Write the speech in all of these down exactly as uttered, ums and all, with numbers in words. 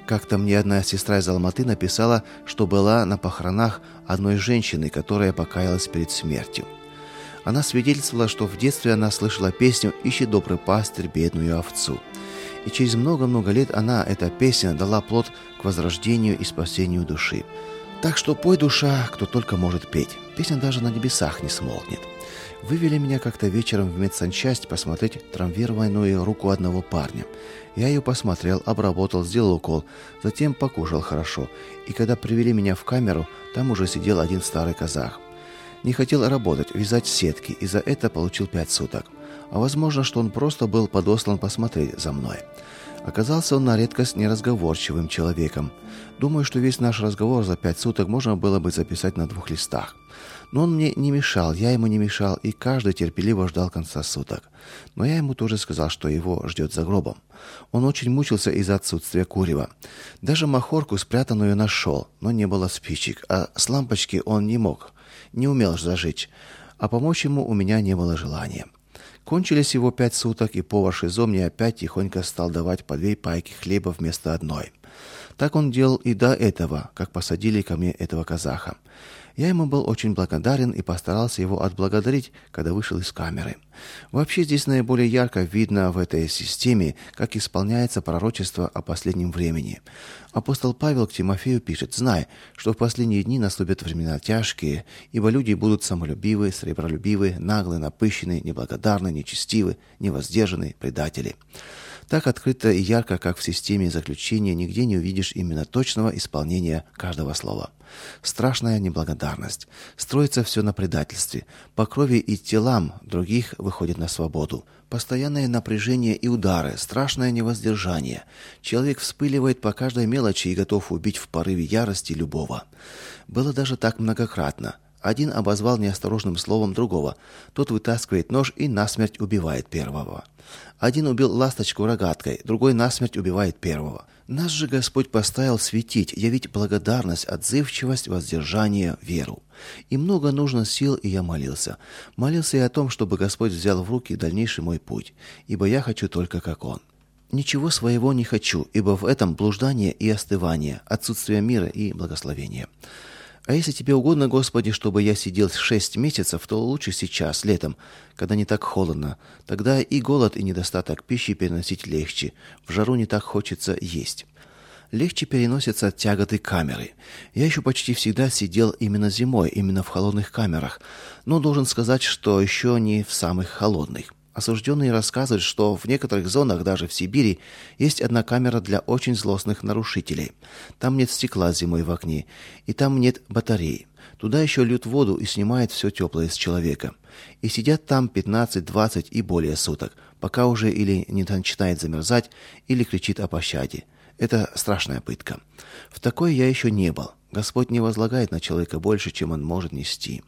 Как-то мне одна сестра из Алматы написала, что была на похоронах одной женщины, которая покаялась перед смертью. Она свидетельствовала, что в детстве она слышала песню «Ищи, добрый пастырь, бедную овцу». И через много-много лет она, эта песня, дала плод к возрождению и спасению души. Так что пой, душа, кто только может петь. Песня даже на небесах не смолкнет. Вывели меня как-то вечером в медсанчасть посмотреть травмированную руку одного парня. Я ее посмотрел, обработал, сделал укол, затем покушал хорошо. И когда привели меня в камеру, там уже сидел один старый казах. Не хотел работать, вязать сетки, и за это получил пять суток. А возможно, что он просто был подослан посмотреть за мной. Оказался он на редкость неразговорчивым человеком. Думаю, что весь наш разговор за пять суток можно было бы записать на двух листах. Но он мне не мешал, я ему не мешал, и каждый терпеливо ждал конца суток. Но я ему тоже сказал, что его ждет за гробом. Он очень мучился из-за отсутствия курева. Даже махорку спрятанную нашел, но не было спичек, а с лампочки он не мог, не умел зажечь, а помочь ему у меня не было желания. Кончились его пять суток, и повар ШИЗО мне опять тихонько стал давать по две пайки хлеба вместо одной. Так он делал и до этого, как посадили ко мне этого казаха. Я ему был очень благодарен и постарался его отблагодарить, когда вышел из камеры. Вообще здесь наиболее ярко видно в этой системе, как исполняется пророчество о последнем времени. Апостол Павел к Тимофею пишет: «Знай, что в последние дни наступят времена тяжкие, ибо люди будут самолюбивы, сребролюбивы, наглы, напыщенны, неблагодарны, нечестивы, невоздержаны, предатели». Так открыто и ярко, как в системе заключения, нигде не увидишь именно точного исполнения каждого слова. Страшная неблагодарность. Строится все на предательстве. По крови и телам других выходит на свободу. Постоянное напряжение и удары, страшное невоздержание. Человек вспыливает по каждой мелочи и готов убить в порыве ярости любого. Было даже так многократно. Один обозвал неосторожным словом другого. Тот вытаскивает нож и насмерть убивает первого. Один убил ласточку рогаткой, другой насмерть убивает первого. Нас же Господь поставил светить, явить благодарность, отзывчивость, воздержание, веру. И много нужно сил, и я молился. Молился и о том, чтобы Господь взял в руки дальнейший мой путь, ибо я хочу только как Он. Ничего своего не хочу, ибо в этом блуждание и остывание, отсутствие мира и благословения. А если тебе угодно, Господи, чтобы я сидел шесть месяцев, то лучше сейчас, летом, когда не так холодно. Тогда и голод, и недостаток пищи переносить легче. В жару не так хочется есть. Легче переносятся тяготы камеры. Я еще почти всегда сидел именно зимой, именно в холодных камерах. Но должен сказать, что еще не в самых холодных. Осужденные рассказывают, что в некоторых зонах, даже в Сибири, есть одна камера для очень злостных нарушителей. Там нет стекла зимой в окне, и там нет батареи. Туда еще льют воду и снимают все теплое с человека. И сидят там пятнадцать, двадцать и более суток, пока уже или не начинает замерзать, или кричит о пощаде. Это страшная пытка. В такой я еще не был. Господь не возлагает на человека больше, чем он может нести.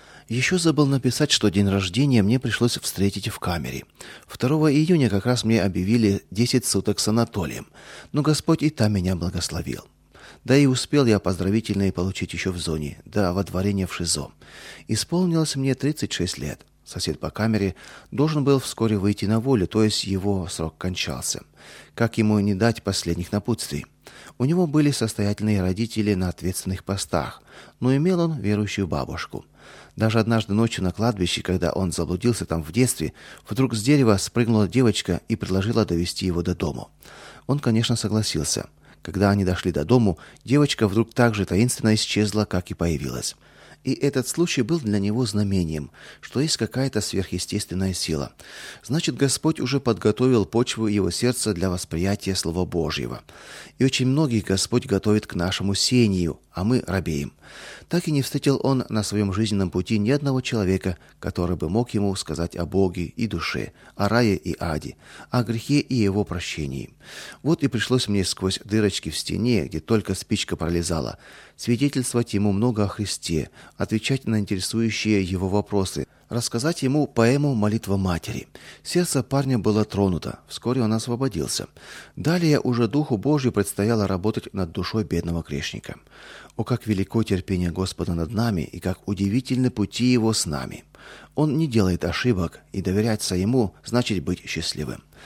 Еще забыл написать, что день рождения мне пришлось встретить в камере. второго июня как раз мне объявили десять суток с Анатолием, но Господь и там меня благословил. Да и успел я поздравительные получить еще в зоне, до водворения в ШИЗО. Исполнилось мне тридцать шесть лет. Сосед по камере должен был вскоре выйти на волю, то есть его срок кончался. Как ему не дать последних напутствий? У него были состоятельные родители на ответственных постах, но имел он верующую бабушку. Даже однажды ночью на кладбище, когда он заблудился там в детстве, вдруг с дерева спрыгнула девочка и предложила довести его до дому. Он, конечно, согласился. Когда они дошли до дому, девочка вдруг так же таинственно исчезла, как и появилась. И этот случай был для него знамением, что есть какая-то сверхъестественная сила. Значит, Господь уже подготовил почву его сердца для восприятия Слова Божьего. И очень многих Господь готовит к нашему сеянию, а мы робеем. Так и не встретил он на своем жизненном пути ни одного человека, который бы мог ему сказать о Боге и душе, о рае и аде, о грехе и его прощении. Вот и пришлось мне сквозь дырочки в стене, где только спичка пролезала, свидетельствовать ему много о Христе, отвечать на интересующие его вопросы, рассказать ему поэму «Молитва матери». Сердце парня было тронуто, вскоре он освободился. Далее уже Духу Божию предстояло работать над душой бедного грешника. О, как велико терпение Господа над нами, и как удивительны пути Его с нами! Он не делает ошибок, и доверяться Ему значит быть счастливым.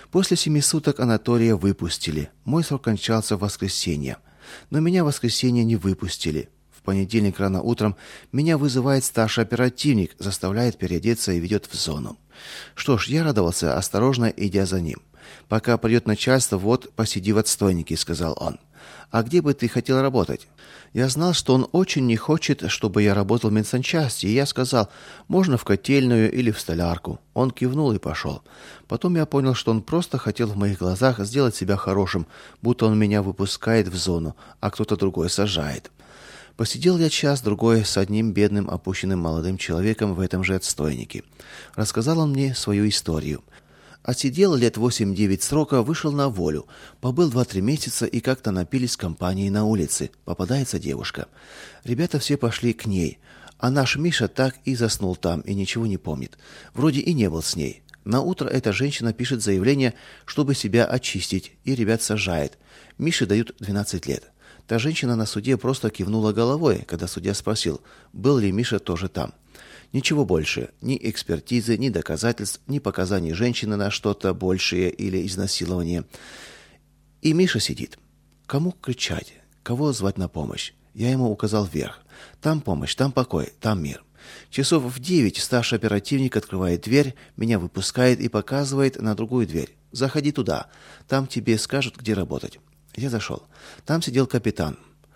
После семи суток Анатолия выпустили. Мой срок кончался в воскресенье. Но меня в воскресенье не выпустили. В понедельник рано утром меня вызывает старший оперативник, заставляет переодеться и ведет в зону. Что ж, я радовался, осторожно идя за ним. «Пока придет начальство, вот, посиди в отстойнике», — сказал он. «А где бы ты хотел работать?» Я знал, что он очень не хочет, чтобы я работал в медсанчасти, и я сказал, можно в котельную или в столярку. Он кивнул и пошел. Потом я понял, что он просто хотел в моих глазах сделать себя хорошим, будто он меня выпускает в зону, а кто-то другой сажает. Посидел я час-другой с одним бедным опущенным молодым человеком в этом же отстойнике. Рассказал он мне свою историю. Отсидел лет восемь-девять срока, вышел на волю. Побыл два-три месяца и как-то напились компанией на улице. Попадается девушка. Ребята все пошли к ней. А наш Миша так и заснул там и ничего не помнит. Вроде и не был с ней. На утро эта женщина пишет заявление, чтобы себя очистить, и ребят сажает. Мише дают двенадцать лет. Та женщина на суде просто кивнула головой, когда судья спросил, был ли Миша тоже там. Ничего больше, ни экспертизы, ни доказательств, ни показаний женщины на что-то большее или изнасилование. И Миша сидит. Кому кричать? Кого звать на помощь? Я ему указал вверх. Там помощь, там покой, там мир. Часов в девять старший оперативник открывает дверь, меня выпускает и показывает на другую дверь. Заходи туда, там тебе скажут, где работать. Я зашел. Там сидел капитан.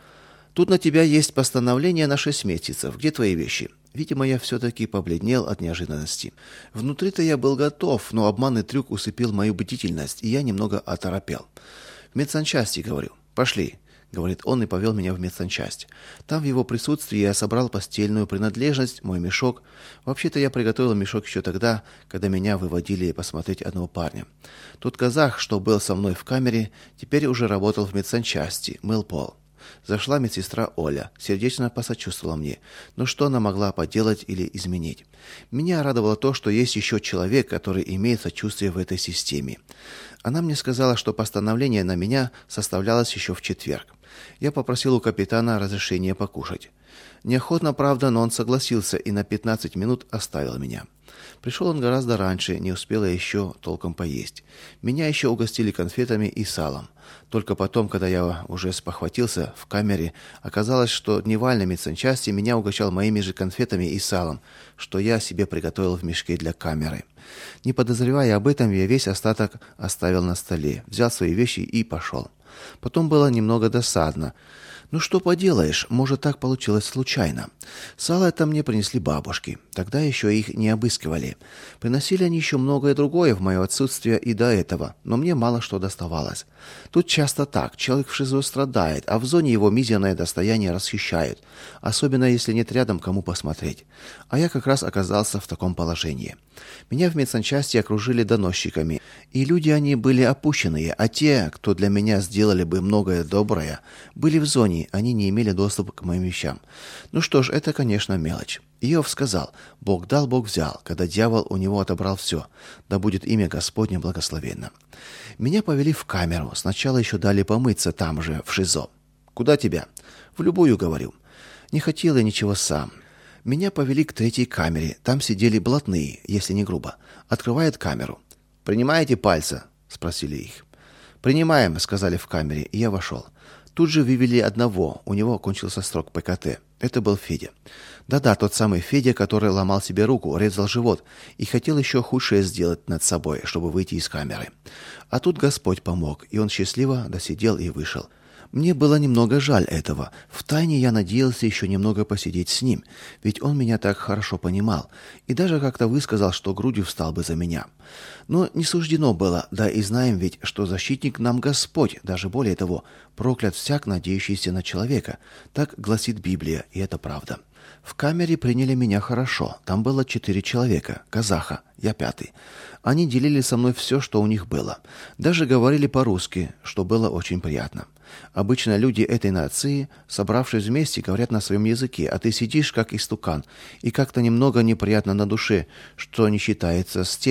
Тут на тебя есть постановление на шесть месяцев. Где твои вещи? Видимо, я все-таки побледнел от неожиданности. Внутри-то я был готов, но обманный трюк усыпил мою бдительность, и я немного оторопел. В медсанчасти, говорю. Пошли, говорит он и повел меня в медсанчасть. Там в его присутствии я собрал постельную принадлежность, мой мешок. Вообще-то я приготовил мешок еще тогда, когда меня выводили посмотреть одного парня. Тот казах, что был со мной в камере, теперь уже работал в медсанчасти, мыл пол. Зашла медсестра Оля, сердечно посочувствовала мне. Но что она могла поделать или изменить? Меня радовало то, что есть еще человек, который имеет сочувствие в этой системе. Она мне сказала, что постановление на меня составлялось еще в четверг. Я попросил у капитана разрешения покушать. Неохотно, правда, но он согласился и на пятнадцать минут оставил меня. Пришел он гораздо раньше, не успела еще толком поесть. Меня еще угостили конфетами и салом. Только потом, когда я уже спохватился в камере, оказалось, что дневальный медсанчасти меня угощал моими же конфетами и салом, что я себе приготовил в мешке для камеры. Не подозревая об этом, я весь остаток оставил на столе, взял свои вещи и пошел. Потом было немного досадно. Ну что поделаешь, может, так получилось случайно. Сало это мне принесли бабушки. Тогда еще их не обыскивали. Приносили они еще многое другое в мое отсутствие и до этого, но мне мало что доставалось. Тут часто так. Человек в ШИЗО страдает, а в зоне его мизерное достояние расхищают. Особенно, если нет рядом кому посмотреть. А я как раз оказался в таком положении. Меня в медсанчасти окружили доносчиками. И люди они были опущенные, а те, кто для меня сделали бы многое доброе, были в зоне, они не имели доступа к моим вещам. Ну что ж, это, конечно, мелочь. Иов сказал, Бог дал, Бог взял, когда дьявол у него отобрал все. Да будет имя Господне благословенно. Меня повели в камеру. Сначала еще дали помыться там же, в ШИЗО. Куда тебя? В любую, говорю. Не хотел я ничего сам. Меня повели к третьей камере. Там сидели блатные, если не грубо. Открывает камеру. «Принимаете пальца?» – спросили их. «Принимаем», – сказали в камере, и я вошел. Тут же вывели одного, у него кончился срок ПКТ. Это был Федя. Да-да, тот самый Федя, который ломал себе руку, резал живот и хотел еще худшее сделать над собой, чтобы выйти из камеры. А тут Господь помог, и он счастливо досидел и вышел. Мне было немного жаль этого. Втайне я надеялся еще немного посидеть с ним, ведь он меня так хорошо понимал, и даже как-то высказал, что грудью встал бы за меня. Но не суждено было, да и знаем ведь, что защитник нам Господь, даже более того, проклят всяк, надеющийся на человека. Так гласит Библия, и это правда. В камере приняли меня хорошо. Там было четыре человека, казаха, я пятый. Они делили со мной все, что у них было. Даже говорили по-русски, что было очень приятно. Обычно люди этой нации, собравшись вместе, говорят на своем языке, а ты сидишь как истукан, и как-то немного неприятно на душе, что не считается с тем,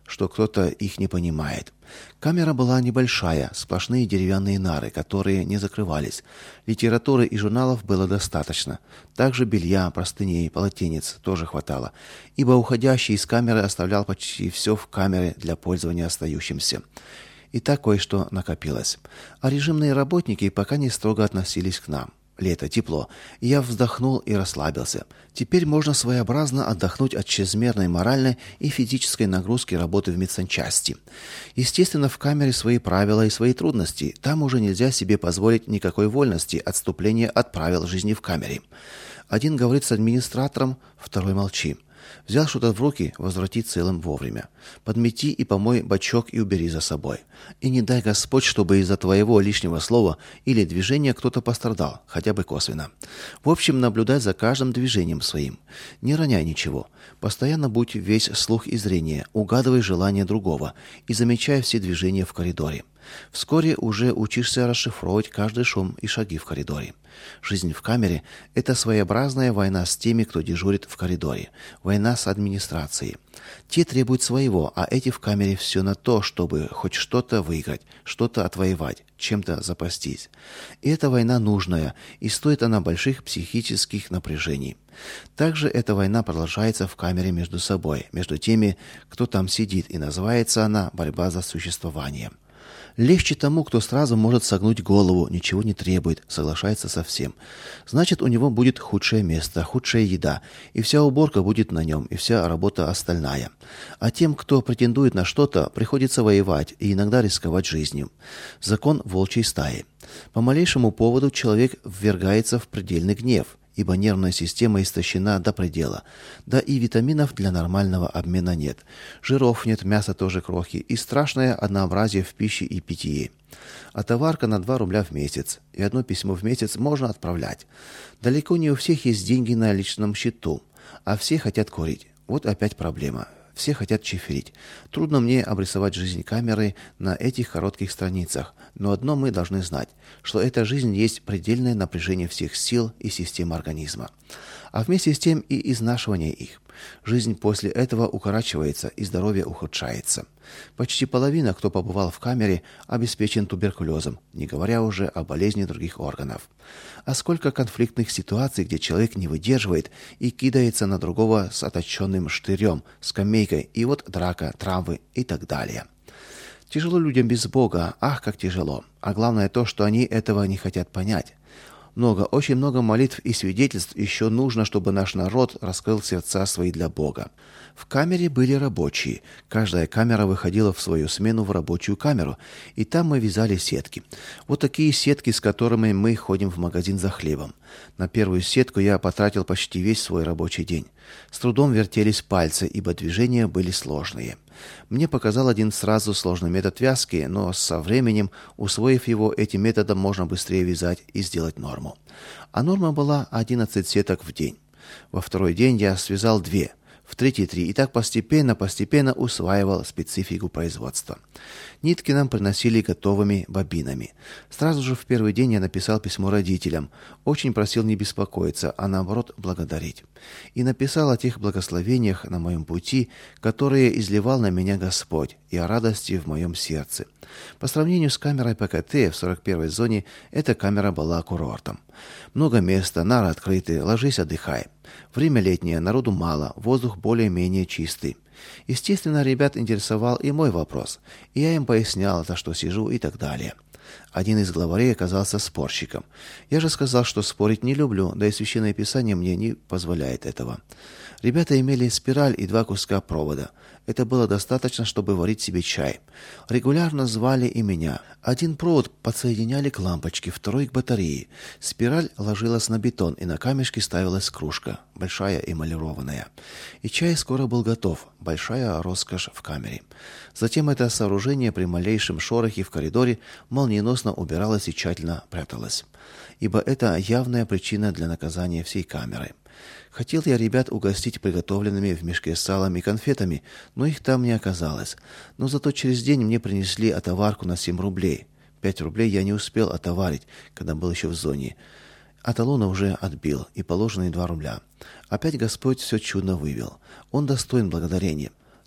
что кто-то их не понимает. Камера была небольшая, сплошные деревянные нары, которые не закрывались. Литературы и журналов было достаточно. Также белья, простыней, полотенец тоже хватало, ибо уходящий из камеры оставлял почти все в камере для пользования остающимся. И так кое-что накопилось. А режимные работники пока не строго относились к нам. Лето, тепло. Я вздохнул и расслабился. Теперь можно своеобразно отдохнуть от чрезмерной моральной и физической нагрузки работы в медсанчасти. Естественно, в камере свои правила и свои трудности. Там уже нельзя себе позволить никакой вольности, отступления от правил жизни в камере. Один говорит с администратором, второй молчи. Взял что-то в руки, возврати целым вовремя. Подмети и помой бачок и убери за собой. И не дай Господь, чтобы из-за твоего лишнего слова или движения кто-то пострадал, хотя бы косвенно. В общем, наблюдай за каждым движением своим. Не роняй ничего. Постоянно будь весь слух и зрение, угадывай желания другого и замечай все движения в коридоре. Вскоре уже учишься расшифровывать каждый шум и шаги в коридоре. Жизнь в камере – это своеобразная война с теми, кто дежурит в коридоре. Война с администрацией. Те требуют своего, а эти в камере все на то, чтобы хоть что-то выиграть, что-то отвоевать, чем-то запастись. И эта война нужная, и стоит она больших психических напряжений. Также эта война продолжается в камере между собой, между теми, кто там сидит, и называется она «борьба за существование». Легче тому, кто сразу может согнуть голову, ничего не требует, соглашается со всем. Значит, у него будет худшее место, худшая еда, и вся уборка будет на нем, и вся работа остальная. А тем, кто претендует на что-то, приходится воевать и иногда рисковать жизнью. Закон волчьей стаи. По малейшему поводу человек ввергается в предельный гнев, ибо нервная система истощена до предела. Да и витаминов для нормального обмена нет. Жиров нет, мяса тоже крохи, и страшное однообразие в пище и питье. А товарка на два рубля в месяц, и одно письмо в месяц можно отправлять. Далеко не у всех есть деньги на личном счету, а все хотят курить. Вот опять проблема. Все хотят чиферить. Трудно мне обрисовать жизнь камеры на этих коротких страницах, но одно мы должны знать, что эта жизнь есть предельное напряжение всех сил и систем организма, а вместе с тем и изнашивание их. Жизнь после этого укорачивается и здоровье ухудшается. Почти половина, кто побывал в камере, обеспечен туберкулезом, не говоря уже о болезни других органов. А сколько конфликтных ситуаций, где человек не выдерживает и кидается на другого с оточенным штырем, скамейкой, и вот драка, травмы и так далее. Тяжело людям без Бога, ах, как тяжело. А главное то, что они этого не хотят понять. Много, очень много молитв и свидетельств еще нужно, чтобы наш народ раскрыл сердца свои для Бога. В камере были рабочие. Каждая камера выходила в свою смену в рабочую камеру, и там мы вязали сетки. Вот такие сетки, с которыми мы ходим в магазин за хлебом. На первую сетку я потратил почти весь свой рабочий день. С трудом вертелись пальцы, ибо движения были сложные. Мне показал один сразу сложный метод вязки, но со временем, усвоив его, этим методом можно быстрее вязать и сделать норму. А норма была одиннадцать сеток в день. Во второй день я связал две, в третий три, и так постепенно-постепенно усваивал специфику производства. Нитки нам приносили готовыми бобинами. Сразу же в первый день я написал письмо родителям. Очень просил не беспокоиться, а наоборот благодарить. И написал о тех благословениях на моем пути, которые изливал на меня Господь, и о радости в моем сердце. По сравнению с камерой ПКТ в сорок первой зоне, эта камера была курортом. Много места, нары открыты, ложись, отдыхай. Время летнее, народу мало, воздух более-менее чистый. Естественно, ребят интересовал и мой вопрос, и я им пояснял, за что сижу и так далее. Один из главарей оказался спорщиком. Я же сказал, что спорить не люблю, да и Священное Писание мне не позволяет этого. Ребята имели спираль и два куска провода. Это было достаточно, чтобы варить себе чай. Регулярно звали и меня. Один провод подсоединяли к лампочке, второй к батарее. Спираль ложилась на бетон, и на камешке ставилась кружка, большая эмалированная. И чай скоро был готов. Большая роскошь в камере. Затем это сооружение при малейшем шорохе в коридоре молниеносно убиралось и тщательно пряталось. Ибо это явная причина для наказания всей камеры. Хотел я ребят угостить приготовленными в мешке салом и конфетами, но их там не оказалось. Но зато через день мне принесли отоварку на семь рублей. Пять рублей я не успел отоварить, когда был еще в зоне. А талона уже отбил, и положенные два рубля. Опять Господь все чудно вывел. Он достоин благодарения.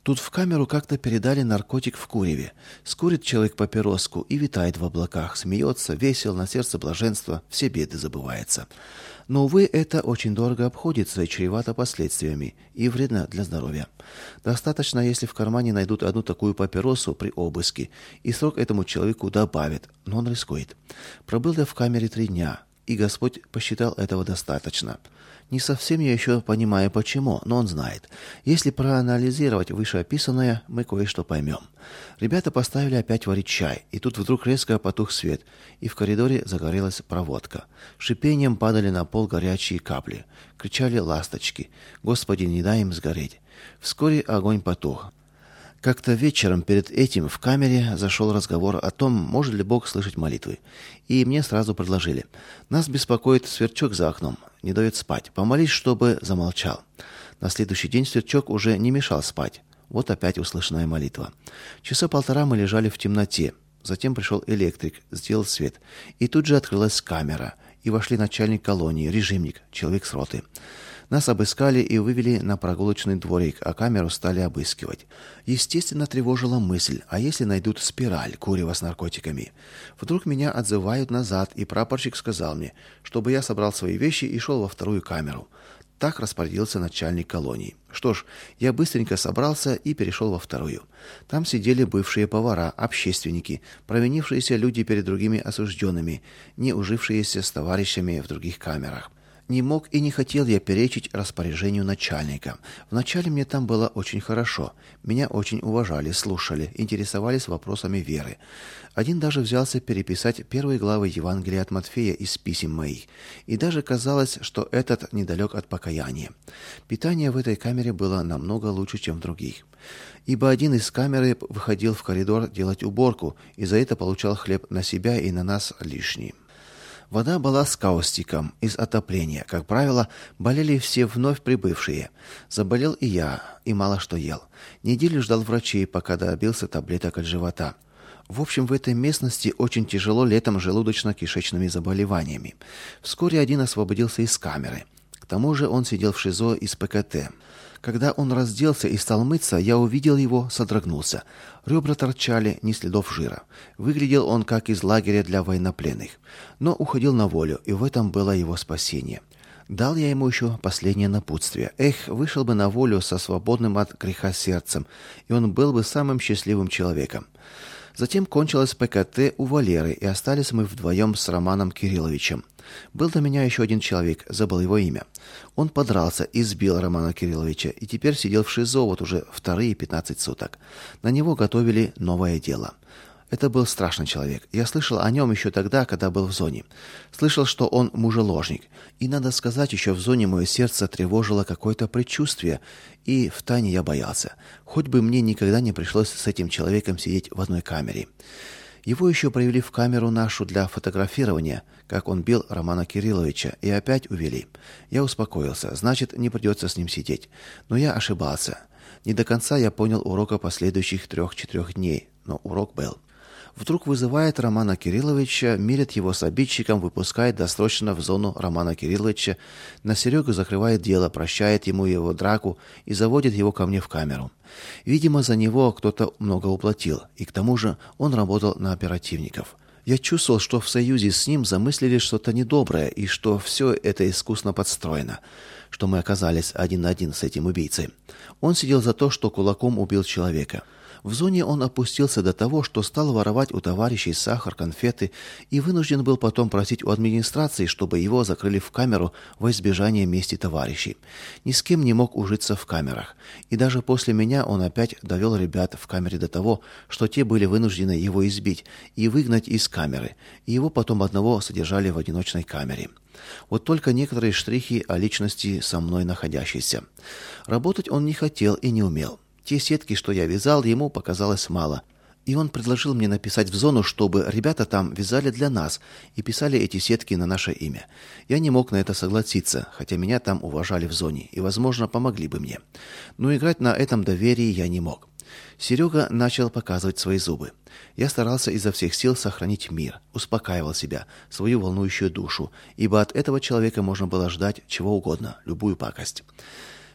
Тут в камеру как-то передали наркотик в куреве. Скурит человек папироску и витает в облаках, смеется, весел, на сердце блаженство, все беды забывается. Но, увы, это очень дорого обходится и чревато последствиями, и вредно для здоровья. Достаточно, если в кармане найдут одну такую папиросу при обыске, и срок этому человеку добавят, но он рискует. Пробыл я в камере три дня, и Господь посчитал этого достаточно. Не совсем я еще понимаю почему, но он знает. Если проанализировать вышеописанное, мы кое-что поймем. Ребята поставили опять варить чай, и тут вдруг резко потух свет, и в коридоре загорелась проводка. Шипением падали на пол горячие капли. Кричали ласточки: «Господи, не дай им сгореть!» Вскоре огонь потух. Как-то вечером перед этим в камере зашел разговор о том, может ли Бог слышать молитвы. И мне сразу предложили: нас беспокоит сверчок за окном, не дает спать, помолись, чтобы замолчал. На следующий день сверчок уже не мешал спать. Вот опять услышанная молитва. Часа полтора мы лежали в темноте. Затем пришел электрик, сделал свет. И тут же открылась камера. И вошли начальник колонии, режимник, человек с роты. Нас обыскали и вывели на прогулочный дворик, а камеру стали обыскивать. Естественно, тревожила мысль: а если найдут спираль, курево с наркотиками? Вдруг меня отзывают назад, и прапорщик сказал мне, чтобы я собрал свои вещи и шел во вторую камеру. Так распорядился начальник колонии. Что ж, я быстренько собрался и перешел во вторую. Там сидели бывшие повара, общественники, провинившиеся люди перед другими осужденными, не ужившиеся с товарищами в других камерах. Не мог и не хотел я перечить распоряжению начальника. Вначале мне там было очень хорошо. Меня очень уважали, слушали, интересовались вопросами веры. Один даже взялся переписать первые главы Евангелия от Матфея из писем моих. И даже казалось, что этот недалек от покаяния. Питание в этой камере было намного лучше, чем в других. Ибо один из камеры выходил в коридор делать уборку, и за это получал хлеб на себя и на нас лишний. Вода была с каустиком, из отопления. Как правило, болели все вновь прибывшие. Заболел и я, и мало что ел. Неделю ждал врачей, пока добился таблеток от живота. В общем, в этой местности очень тяжело летом желудочно-кишечными заболеваниями. Вскоре один освободился из камеры. К тому же он сидел в ШИЗО из ПКТ. Когда он разделся и стал мыться, я увидел его, содрогнулся. Ребра торчали, ни следов жира. Выглядел он как из лагеря для военнопленных. Но уходил на волю, и в этом было его спасение. Дал я ему еще последнее напутствие. Эх, вышел бы на волю со свободным от греха сердцем, и он был бы самым счастливым человеком. Затем кончилось ПКТ у Валеры, и остались мы вдвоем с Романом Кирилловичем. Был до меня еще один человек, забыл его имя. Он подрался, избил Романа Кирилловича, и теперь сидел в ШИЗО вот уже вторые пятнадцать суток. На него готовили новое дело. Это был страшный человек. Я слышал о нем еще тогда, когда был в зоне. Слышал, что он мужеложник. И, надо сказать, еще в зоне мое сердце тревожило какое-то предчувствие, и втайне я боялся. Хоть бы мне никогда не пришлось с этим человеком сидеть в одной камере. Его еще привели в камеру нашу для фотографирования, как он бил Романа Кирилловича, и опять увели. Я успокоился, значит, не придется с ним сидеть. Но я ошибался. Не до конца я понял урока последующих трех-четырех дней, но урок был. Вдруг вызывает Романа Кирилловича, мирит его с обидчиком, выпускает досрочно в зону Романа Кирилловича, на Серегу закрывает дело, прощает ему его драку и заводит его ко мне в камеру. Видимо, за него кто-то много уплатил, и к тому же он работал на оперативников. Я чувствовал, что в союзе с ним замыслили что-то недоброе, и что все это искусно подстроено, что мы оказались один на один с этим убийцей. Он сидел за то, что кулаком убил человека. В зоне он опустился до того, что стал воровать у товарищей сахар, конфеты и вынужден был потом просить у администрации, чтобы его закрыли в камеру во избежание мести товарищей. Ни с кем не мог ужиться в камерах. И даже после меня он опять довел ребят в камере до того, что те были вынуждены его избить и выгнать из камеры. И его потом одного содержали в одиночной камере. Вот только некоторые штрихи о личности со мной находящейся. Работать он не хотел и не умел. Те сетки, что я вязал, ему показалось мало. И он предложил мне написать в зону, чтобы ребята там вязали для нас и писали эти сетки на наше имя. Я не мог на это согласиться, хотя меня там уважали в зоне и, возможно, помогли бы мне. Но играть на этом доверии я не мог. Серега начал показывать свои зубы. Я старался изо всех сил сохранить мир, успокаивал себя, свою волнующую душу, ибо от этого человека можно было ждать чего угодно, любую пакость.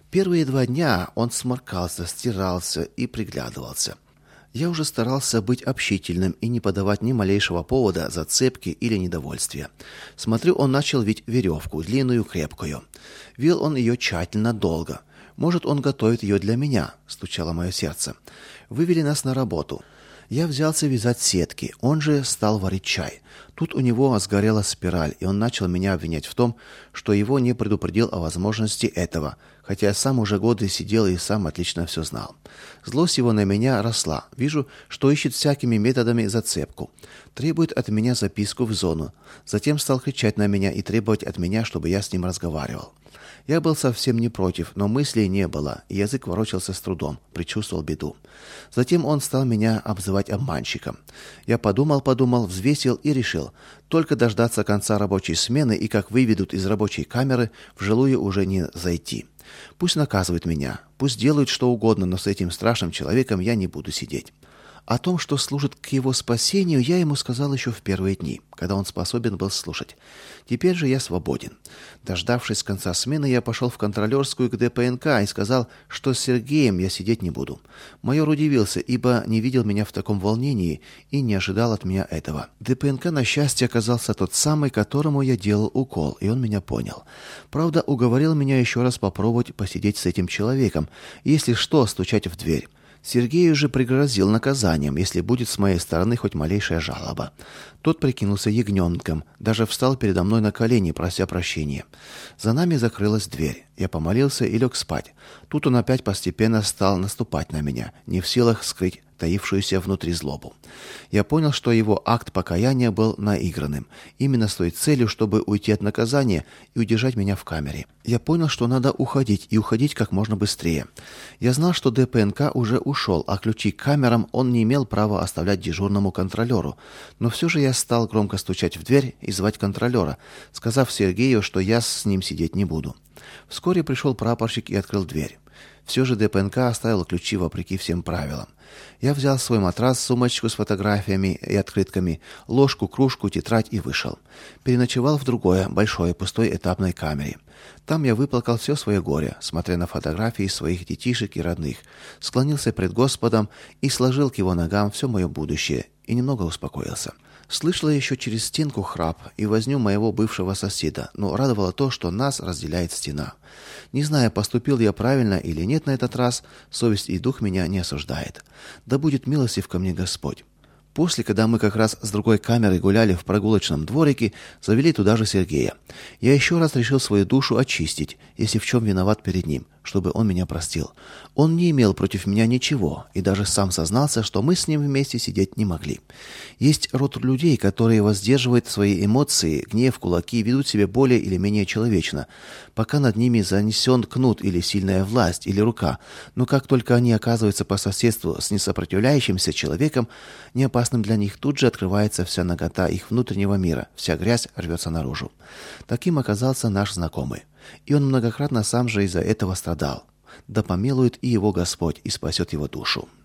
Первые два дня он сморкался, стирался и приглядывался. Я уже старался быть общительным и не подавать ни малейшего повода зацепки или недовольствия. Смотрю, он начал вить веревку, длинную, крепкую. Вил он ее тщательно, долго. Может, он готовит ее для меня, стучало мое сердце. Вывели нас на работу. Я взялся вязать сетки, он же стал варить чай. Тут у него сгорела спираль, и он начал меня обвинять в том, что его не предупредил о возможности этого, хотя я сам уже годы сидел и сам отлично все знал. Злость его на меня росла. Вижу, что ищет всякими методами зацепку. Требует от меня записку в зону. Затем стал кричать на меня и требовать от меня, чтобы я с ним разговаривал. Я был совсем не против, но мыслей не было, и язык ворочался с трудом, предчувствовал беду. Затем он стал меня обзывать обманщиком. Я подумал-подумал, взвесил и решил, только дождаться конца рабочей смены и как выведут из рабочей камеры, в жилую уже не зайти. Пусть наказывают меня, пусть делают что угодно, но с этим страшным человеком я не буду сидеть. О том, что служит к его спасению, я ему сказал еще в первые дни, когда он способен был слушать. Теперь же я свободен. Дождавшись конца смены, я пошел в контролерскую к ДПНК и сказал, что с Сергеем я сидеть не буду. Майор удивился, ибо не видел меня в таком волнении и не ожидал от меня этого. ДПНК, на счастье, оказался тот самый, которому я делал укол, и он меня понял. Правда, уговорил меня еще раз попробовать посидеть с этим человеком, если что, стучать в дверь. Сергею же пригрозил наказанием, если будет с моей стороны хоть малейшая жалоба. Тот прикинулся ягненком, даже встал передо мной на колени, прося прощения. За нами закрылась дверь. Я помолился и лег спать. Тут он опять постепенно стал наступать на меня, не в силах скрыть таившуюся внутри злобу. Я понял, что его акт покаяния был наигранным, именно с той целью, чтобы уйти от наказания и удержать меня в камере. Я понял, что надо уходить, и уходить как можно быстрее. Я знал, что ДПНК уже ушел, а ключи к камерам он не имел права оставлять дежурному контролеру. Но все же я стал громко стучать в дверь и звать контролера, сказав Сергею, что я с ним сидеть не буду. Вскоре пришел прапорщик и открыл дверь. Все же ДПНК оставил ключи вопреки всем правилам. Я взял свой матрас, сумочку с фотографиями и открытками, ложку, кружку, тетрадь и вышел. Переночевал в другой, большой, пустой этапной камере. Там я выплакал все свое горе, смотря на фотографии своих детишек и родных, склонился пред Господом и сложил к его ногам все мое будущее и немного успокоился. Слышала еще через стенку храп и возню моего бывшего соседа, но радовало то, что нас разделяет стена. Не знаю, поступил я правильно или нет на этот раз, совесть и дух меня не осуждает. Да будет милостив ко мне Господь. После, когда мы как раз с другой камерой гуляли в прогулочном дворике, завели туда же Сергея. Я еще раз решил свою душу очистить, если в чем виноват перед ним, чтобы он меня простил. Он не имел против меня ничего и даже сам сознался, что мы с ним вместе сидеть не могли. Есть род людей, которые воздерживают свои эмоции, гнев, кулаки, ведут себя более или менее человечно, пока над ними занесен кнут или сильная власть, или рука. Но как только они оказываются по соседству с несопротивляющимся человеком, не опасным для них, тут же открывается вся нагота их внутреннего мира, вся грязь рвется наружу. Таким оказался наш знакомый. И он многократно сам же из-за этого страдал. Да помилует и его Господь, и спасет его душу.